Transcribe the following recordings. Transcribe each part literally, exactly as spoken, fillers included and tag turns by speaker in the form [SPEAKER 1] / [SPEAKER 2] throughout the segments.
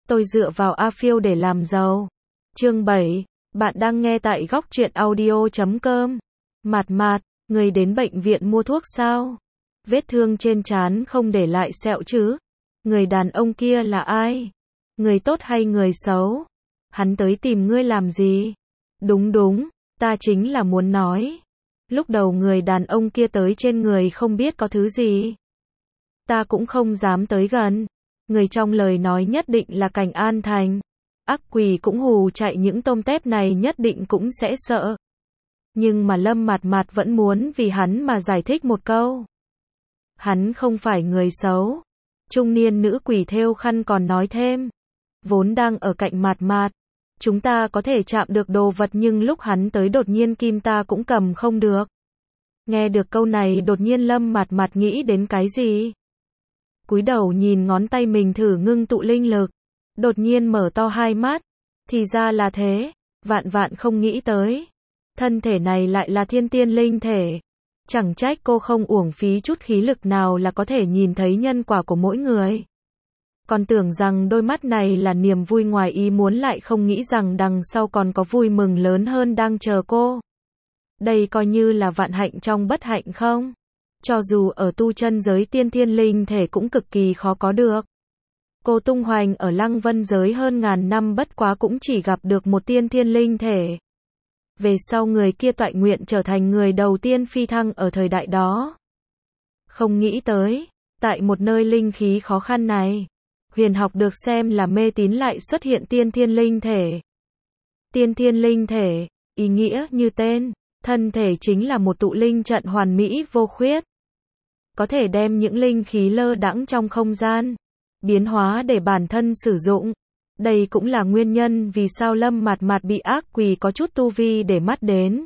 [SPEAKER 1] Tôi dựa vào A Phiêu để làm giàu. Chương bảy. Bạn đang nghe tại góc truyện audio chấm com. Mạt mạt, người đến bệnh viện mua thuốc sao? Vết thương trên trán không để lại sẹo chứ? Người đàn ông kia là ai? Người tốt hay người xấu? Hắn tới tìm ngươi làm gì? Đúng đúng, ta chính là muốn nói. Lúc đầu người đàn ông kia tới trên người không biết có thứ gì. Ta cũng không dám tới gần. Người trong lời nói nhất định là Cảnh An Thành. Ác quỷ cũng hù chạy, những tôm tép này nhất định cũng sẽ sợ. Nhưng mà Lâm Mạt Mạt vẫn muốn vì hắn mà giải thích một câu. Hắn không phải người xấu. Trung niên nữ quỷ thêu khăn còn nói thêm. Vốn đang ở cạnh Mạt Mạt, chúng ta có thể chạm được đồ vật, nhưng lúc hắn tới đột nhiên kim ta cũng cầm không được. Nghe được câu này đột nhiên Lâm Mạt Mạt nghĩ đến cái gì? Cúi đầu nhìn ngón tay mình thử ngưng tụ linh lực. Đột nhiên mở to hai mắt. Thì ra là thế. Vạn vạn không nghĩ tới. Thân thể này lại là thiên tiên linh thể. Chẳng trách cô không uổng phí chút khí lực nào là có thể nhìn thấy nhân quả của mỗi người. Còn tưởng rằng đôi mắt này là niềm vui ngoài ý muốn, lại không nghĩ rằng đằng sau còn có vui mừng lớn hơn đang chờ cô. Đây coi như là vạn hạnh trong bất hạnh không? Cho dù ở tu chân giới tiên thiên linh thể cũng cực kỳ khó có được. Cô tung hoành ở Lăng Vân giới hơn ngàn năm, bất quá cũng chỉ gặp được một tiên thiên linh thể. Về sau người kia toại nguyện trở thành người đầu tiên phi thăng ở thời đại đó. Không nghĩ tới, tại một nơi linh khí khó khăn này, huyền học được xem là mê tín lại xuất hiện tiên thiên linh thể. Tiên thiên linh thể, ý nghĩa như tên, thân thể chính là một tụ linh trận hoàn mỹ vô khuyết. Có thể đem những linh khí lơ đãng trong không gian biến hóa để bản thân sử dụng. Đây cũng là nguyên nhân vì sao Lâm Mạt Mạt bị ác quỷ có chút tu vi để mắt đến.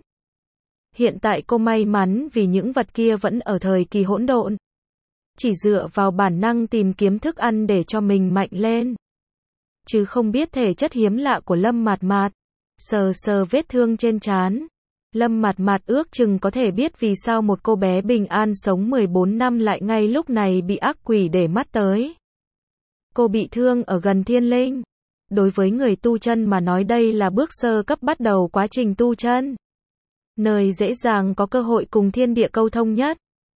[SPEAKER 1] Hiện tại cô may mắn vì những vật kia vẫn ở thời kỳ hỗn độn. Chỉ dựa vào bản năng tìm kiếm thức ăn để cho mình mạnh lên. Chứ không biết thể chất hiếm lạ của Lâm Mạt Mạt. Sờ sờ vết thương trên trán. Lâm Mạt Mạt ước chừng có thể biết vì sao một cô bé bình an sống mười bốn năm lại ngay lúc này bị ác quỷ để mắt tới. Cô bị thương ở gần thiên linh. Đối với người tu chân mà nói đây là bước sơ cấp bắt đầu quá trình tu chân. Nơi dễ dàng có cơ hội cùng thiên địa câu thông nhất.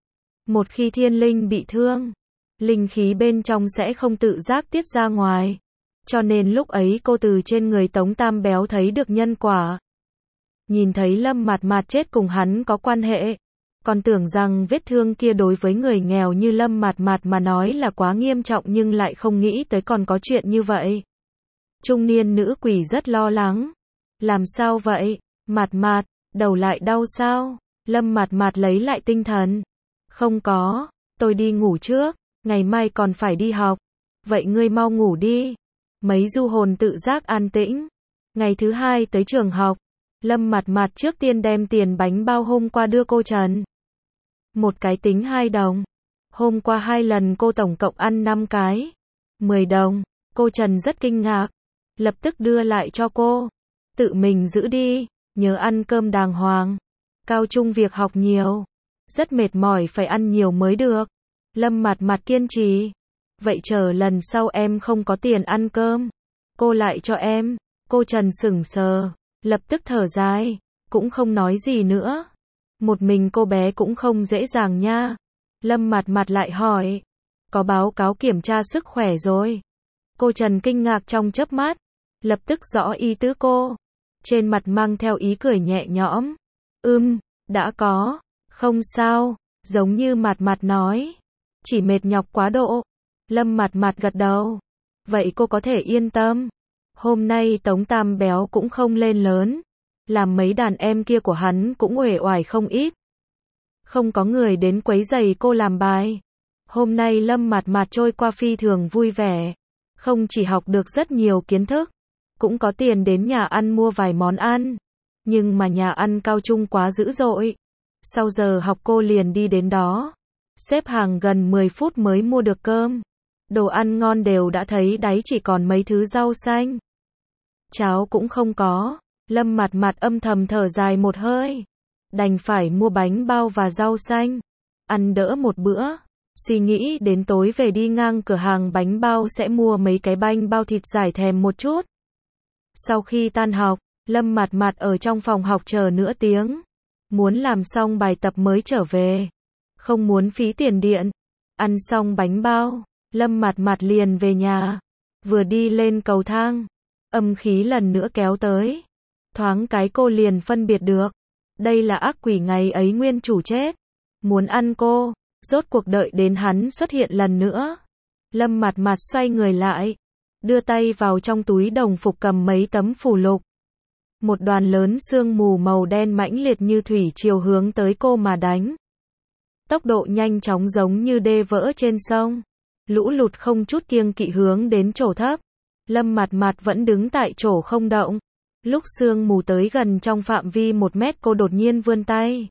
[SPEAKER 1] Một khi thiên linh bị thương, linh khí bên trong sẽ không tự giác tiết ra ngoài. Cho nên lúc ấy cô từ trên người Tống Tam Béo thấy được nhân quả. Nhìn thấy Lâm Mạt Mạt chết cùng hắn có quan hệ. Còn tưởng rằng vết thương kia đối với người nghèo như Lâm Mạt Mạt mà nói là quá nghiêm trọng, nhưng lại không nghĩ tới còn có chuyện như vậy. Trung niên nữ quỷ rất lo lắng. Làm sao vậy? Mạt Mạt, đầu lại đau sao? Lâm Mạt Mạt lấy lại tinh thần. Không có, tôi đi ngủ trước, ngày mai còn phải đi học. Vậy ngươi mau ngủ đi. Mấy du hồn tự giác an tĩnh. Ngày thứ hai tới trường học, Lâm Mạt Mạt trước tiên đem tiền bánh bao hôm qua đưa cô Trần. Một cái tính hai đồng. Hôm qua hai lần cô tổng cộng ăn năm cái. mười đồng. Cô Trần rất kinh ngạc. Lập tức đưa lại cho cô. Tự mình giữ đi. Nhớ ăn cơm đàng hoàng. Cao trung việc học nhiều. Rất mệt mỏi, phải ăn nhiều mới được. Lâm Mạt Mạt kiên trì. Vậy chờ lần sau em không có tiền ăn cơm, cô lại cho em. Cô Trần sững sờ. Lập tức thở dài. Cũng không nói gì nữa. Một mình cô bé cũng không dễ dàng nha. Lâm Mạt Mạt lại hỏi. Có báo cáo kiểm tra sức khỏe rồi. Cô Trần kinh ngạc trong chớp mắt. Lập tức rõ ý tứ cô. Trên mặt mang theo ý cười nhẹ nhõm. Ừm, đã có. Không sao. Giống như Mạt Mạt nói. Chỉ mệt nhọc quá độ. Lâm Mạt Mạt gật đầu. Vậy cô có thể yên tâm. Hôm nay Tống Tam Béo cũng không lên lớn. Làm mấy đàn em kia của hắn cũng uể oải không ít. Không có người đến quấy rầy cô làm bài. Hôm nay Lâm Mạt Mạt trôi qua phi thường vui vẻ. Không chỉ học được rất nhiều kiến thức, cũng có tiền đến nhà ăn mua vài món ăn. Nhưng mà nhà ăn cao trung quá dữ dội. Sau giờ học cô liền đi đến đó. Xếp hàng gần mười phút mới mua được cơm. Đồ ăn ngon đều đã thấy đáy, chỉ còn mấy thứ rau xanh. Cháo cũng không có. Lâm Mạt Mạt âm thầm thở dài một hơi. Đành phải mua bánh bao và rau xanh. Ăn đỡ một bữa. Suy nghĩ đến tối về đi ngang cửa hàng bánh bao sẽ mua mấy cái bánh bao thịt giải thèm một chút. Sau khi tan học, Lâm Mạt Mạt ở trong phòng học chờ nửa tiếng. Muốn làm xong bài tập mới trở về. Không muốn phí tiền điện. Ăn xong bánh bao, Lâm Mạt Mạt liền về nhà. Vừa đi lên cầu thang, âm khí lần nữa kéo tới. Thoáng cái cô liền phân biệt được. Đây là ác quỷ ngày ấy nguyên chủ chết. Muốn ăn cô. Rốt cuộc đợi đến hắn xuất hiện lần nữa. Lâm Mạt Mạt xoay người lại. Đưa tay vào trong túi đồng phục cầm mấy tấm phù lục. Một đoàn lớn sương mù màu đen mãnh liệt như thủy triều hướng tới cô mà đánh. Tốc độ nhanh chóng giống như đê vỡ trên sông. Lũ lụt không chút kiêng kỵ hướng đến chỗ thấp. Lâm Mạt Mạt vẫn đứng tại chỗ không động. Lúc sương mù tới gần trong phạm vi một mét cô đột nhiên vươn tay.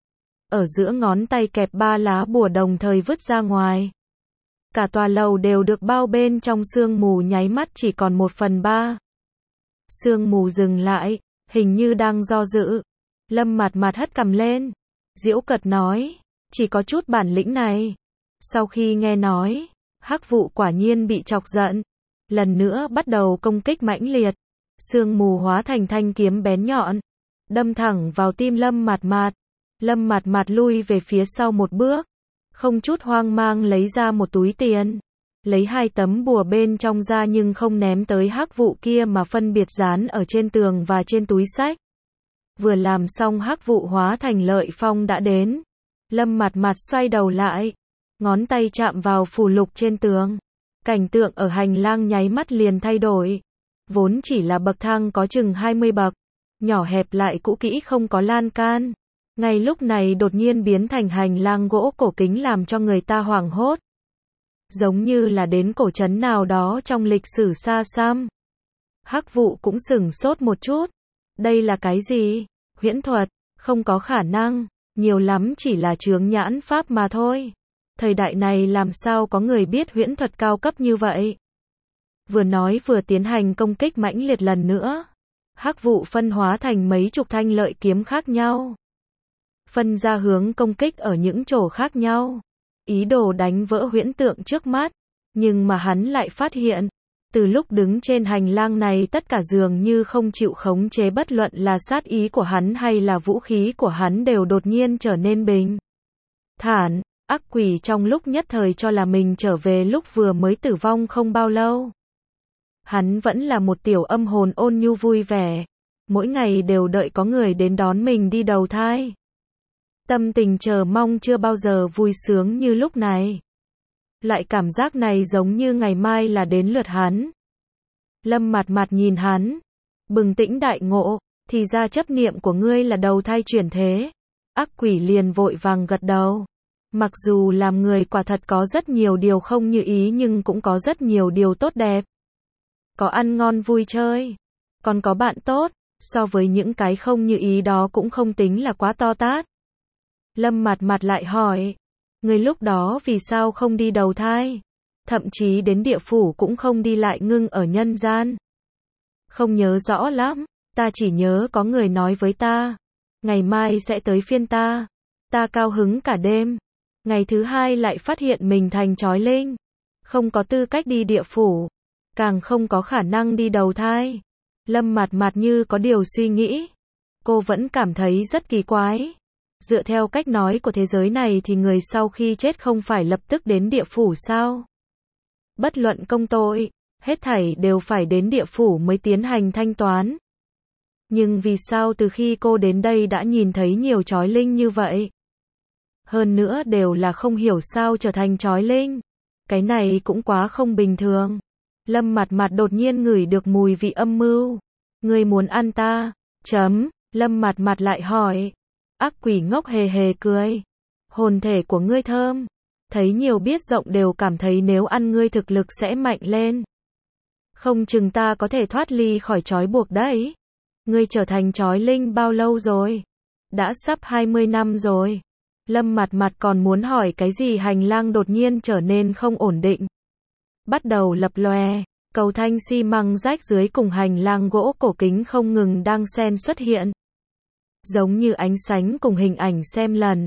[SPEAKER 1] Ở giữa ngón tay kẹp ba lá bùa đồng thời vứt ra ngoài. Cả tòa lầu đều được bao bên trong sương mù nháy mắt chỉ còn một phần ba. Sương mù dừng lại, hình như đang do dự. Lâm Mạt Mạt hất cằm lên. Giễu cợt nói, chỉ có chút bản lĩnh này. Sau khi nghe nói, Hắc Vụ quả nhiên bị chọc giận. Lần nữa bắt đầu công kích mãnh liệt. Sương mù hóa thành thanh kiếm bén nhọn. Đâm thẳng vào tim Lâm Mạt Mạt. Lâm Mạt Mạt lui về phía sau một bước. Không chút hoang mang lấy ra một túi tiền. Lấy hai tấm bùa bên trong ra nhưng không ném tới Hắc Vụ kia mà phân biệt dán ở trên tường và trên túi sách. Vừa làm xong Hắc Vụ hóa thành Lợi Phong đã đến. Lâm Mạt Mạt xoay đầu lại. Ngón tay chạm vào phù lục trên tường. Cảnh tượng ở hành lang nháy mắt liền thay đổi. Vốn chỉ là bậc thang có chừng hai mươi bậc. Nhỏ hẹp lại cũ kỹ không có lan can. Ngay lúc này đột nhiên biến thành hành lang gỗ cổ kính làm cho người ta hoảng hốt. Giống như là đến cổ trấn nào đó trong lịch sử xa xăm. Hắc Vụ cũng sửng sốt một chút. Đây là cái gì? Huyễn thuật? Không có khả năng. Nhiều lắm chỉ là chướng nhãn pháp mà thôi. Thời đại này làm sao có người biết huyễn thuật cao cấp như vậy? Vừa nói vừa tiến hành công kích mãnh liệt lần nữa. Hắc Vụ phân hóa thành mấy chục thanh lợi kiếm khác nhau. Phân ra hướng công kích ở những chỗ khác nhau. Ý đồ đánh vỡ huyễn tượng trước mắt. Nhưng mà hắn lại phát hiện. Từ lúc đứng trên hành lang này tất cả dường như không chịu khống chế, bất luận là sát ý của hắn hay là vũ khí của hắn đều đột nhiên trở nên bình thản. Ác quỷ trong lúc nhất thời cho là mình trở về lúc vừa mới tử vong không bao lâu. Hắn vẫn là một tiểu âm hồn ôn nhu vui vẻ. Mỗi ngày đều đợi có người đến đón mình đi đầu thai. Tâm tình chờ mong chưa bao giờ vui sướng như lúc này. Loại cảm giác này giống như ngày mai là đến lượt hắn. Lâm Mạt Mạt nhìn hắn. Bừng tỉnh đại ngộ. Thì ra chấp niệm của ngươi là đầu thai chuyển thế. Ác quỷ liền vội vàng gật đầu. Mặc dù làm người quả thật có rất nhiều điều không như ý nhưng cũng có rất nhiều điều tốt đẹp. Có ăn ngon vui chơi. Còn có bạn tốt. So với những cái không như ý đó cũng không tính là quá to tát. Lâm Mạt Mạt lại hỏi. Người lúc đó vì sao không đi đầu thai? Thậm chí đến địa phủ cũng không đi, lại ngưng ở nhân gian. Không nhớ rõ lắm. Ta chỉ nhớ có người nói với ta. Ngày mai sẽ tới phiên ta. Ta cao hứng cả đêm. Ngày thứ hai lại phát hiện mình thành chói linh. Không có tư cách đi địa phủ. Càng không có khả năng đi đầu thai. Lâm Mạt Mạt như có điều suy nghĩ. Cô vẫn cảm thấy rất kỳ quái. Dựa theo cách nói của thế giới này thì người sau khi chết không phải lập tức đến địa phủ sao? Bất luận công tội, hết thảy đều phải đến địa phủ mới tiến hành thanh toán. Nhưng vì sao từ khi cô đến đây đã nhìn thấy nhiều chói linh như vậy? Hơn nữa đều là không hiểu sao trở thành chói linh. Cái này cũng quá không bình thường. Lâm Mạt Mạt đột nhiên ngửi được mùi vị âm mưu. Ngươi muốn ăn ta? Chấm. Lâm Mạt Mạt lại hỏi. Ác quỷ ngốc hề hề cười. Hồn thể của ngươi thơm. Thấy nhiều biết rộng đều cảm thấy nếu ăn ngươi thực lực sẽ mạnh lên. Không chừng ta có thể thoát ly khỏi trói buộc đấy. Ngươi trở thành chói linh bao lâu rồi? Đã sắp hai mươi năm rồi. Lâm Mạt Mạt còn muốn hỏi cái gì, hành lang đột nhiên trở nên không ổn định. Bắt đầu lập lòe, cầu thanh xi măng rách dưới cùng hành lang gỗ cổ kính không ngừng đang xen xuất hiện. Giống như ánh sánh cùng hình ảnh xem lần.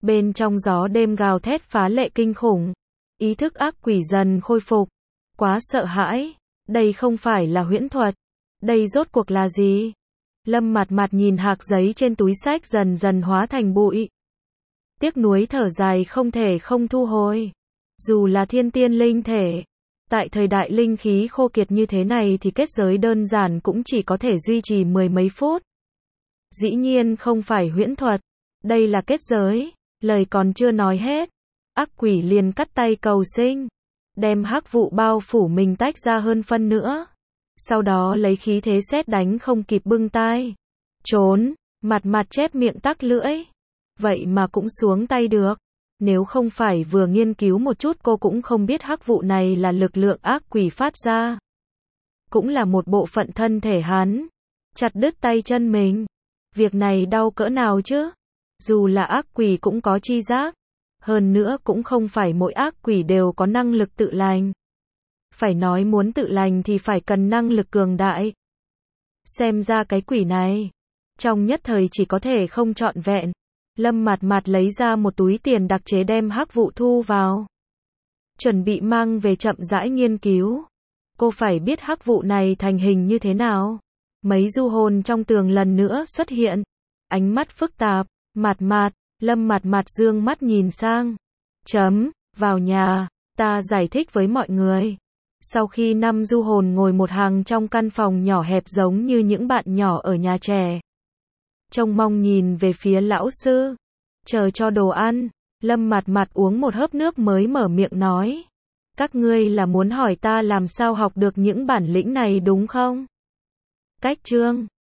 [SPEAKER 1] Bên trong gió đêm gào thét phá lệ kinh khủng. Ý thức ác quỷ dần khôi phục. Quá sợ hãi. Đây không phải là huyễn thuật. Đây rốt cuộc là gì? Lâm Mạt Mạt nhìn hạc giấy trên túi xách dần dần hóa thành bụi. Tiếc nuối thở dài không thể không thu hồi. Dù là thiên tiên linh thể, tại thời đại linh khí khô kiệt như thế này thì kết giới đơn giản cũng chỉ có thể duy trì mười mấy phút. Dĩ nhiên không phải huyễn thuật. Đây là kết giới. Lời còn chưa nói hết. Ác quỷ liền cắt tay cầu sinh. Đem hắc vụ bao phủ mình tách ra hơn phân nữa. Sau đó lấy khí thế sét đánh không kịp bưng tai. Trốn. Mặt mặt chép miệng tắc lưỡi. Vậy mà cũng xuống tay được. Nếu không phải vừa nghiên cứu một chút cô cũng không biết hắc vụ này là lực lượng ác quỷ phát ra. Cũng là một bộ phận thân thể hắn. Chặt đứt tay chân mình. Việc này đau cỡ nào chứ? Dù là ác quỷ cũng có chi giác. Hơn nữa cũng không phải mỗi ác quỷ đều có năng lực tự lành. Phải nói muốn tự lành thì phải cần năng lực cường đại. Xem ra cái quỷ này, trong nhất thời chỉ có thể không trọn vẹn. Lâm Mạt Mạt lấy ra một túi tiền đặc chế đem hắc vụ thu vào. Chuẩn bị mang về chậm rãi nghiên cứu. Cô phải biết hắc vụ này thành hình như thế nào. Mấy du hồn trong tường lần nữa xuất hiện. Ánh mắt phức tạp. Mạt Mạt, Lâm Mạt Mạt dương mắt nhìn sang. Chấm, vào nhà, ta giải thích với mọi người. Sau khi năm du hồn ngồi một hàng trong căn phòng nhỏ hẹp giống như những bạn nhỏ ở nhà trẻ. Trông mong nhìn về phía lão sư. Chờ cho đồ ăn. Lâm Mạt Mạt uống một hớp nước mới mở miệng nói. Các ngươi là muốn hỏi ta làm sao học được những bản lĩnh này đúng không? Cách chương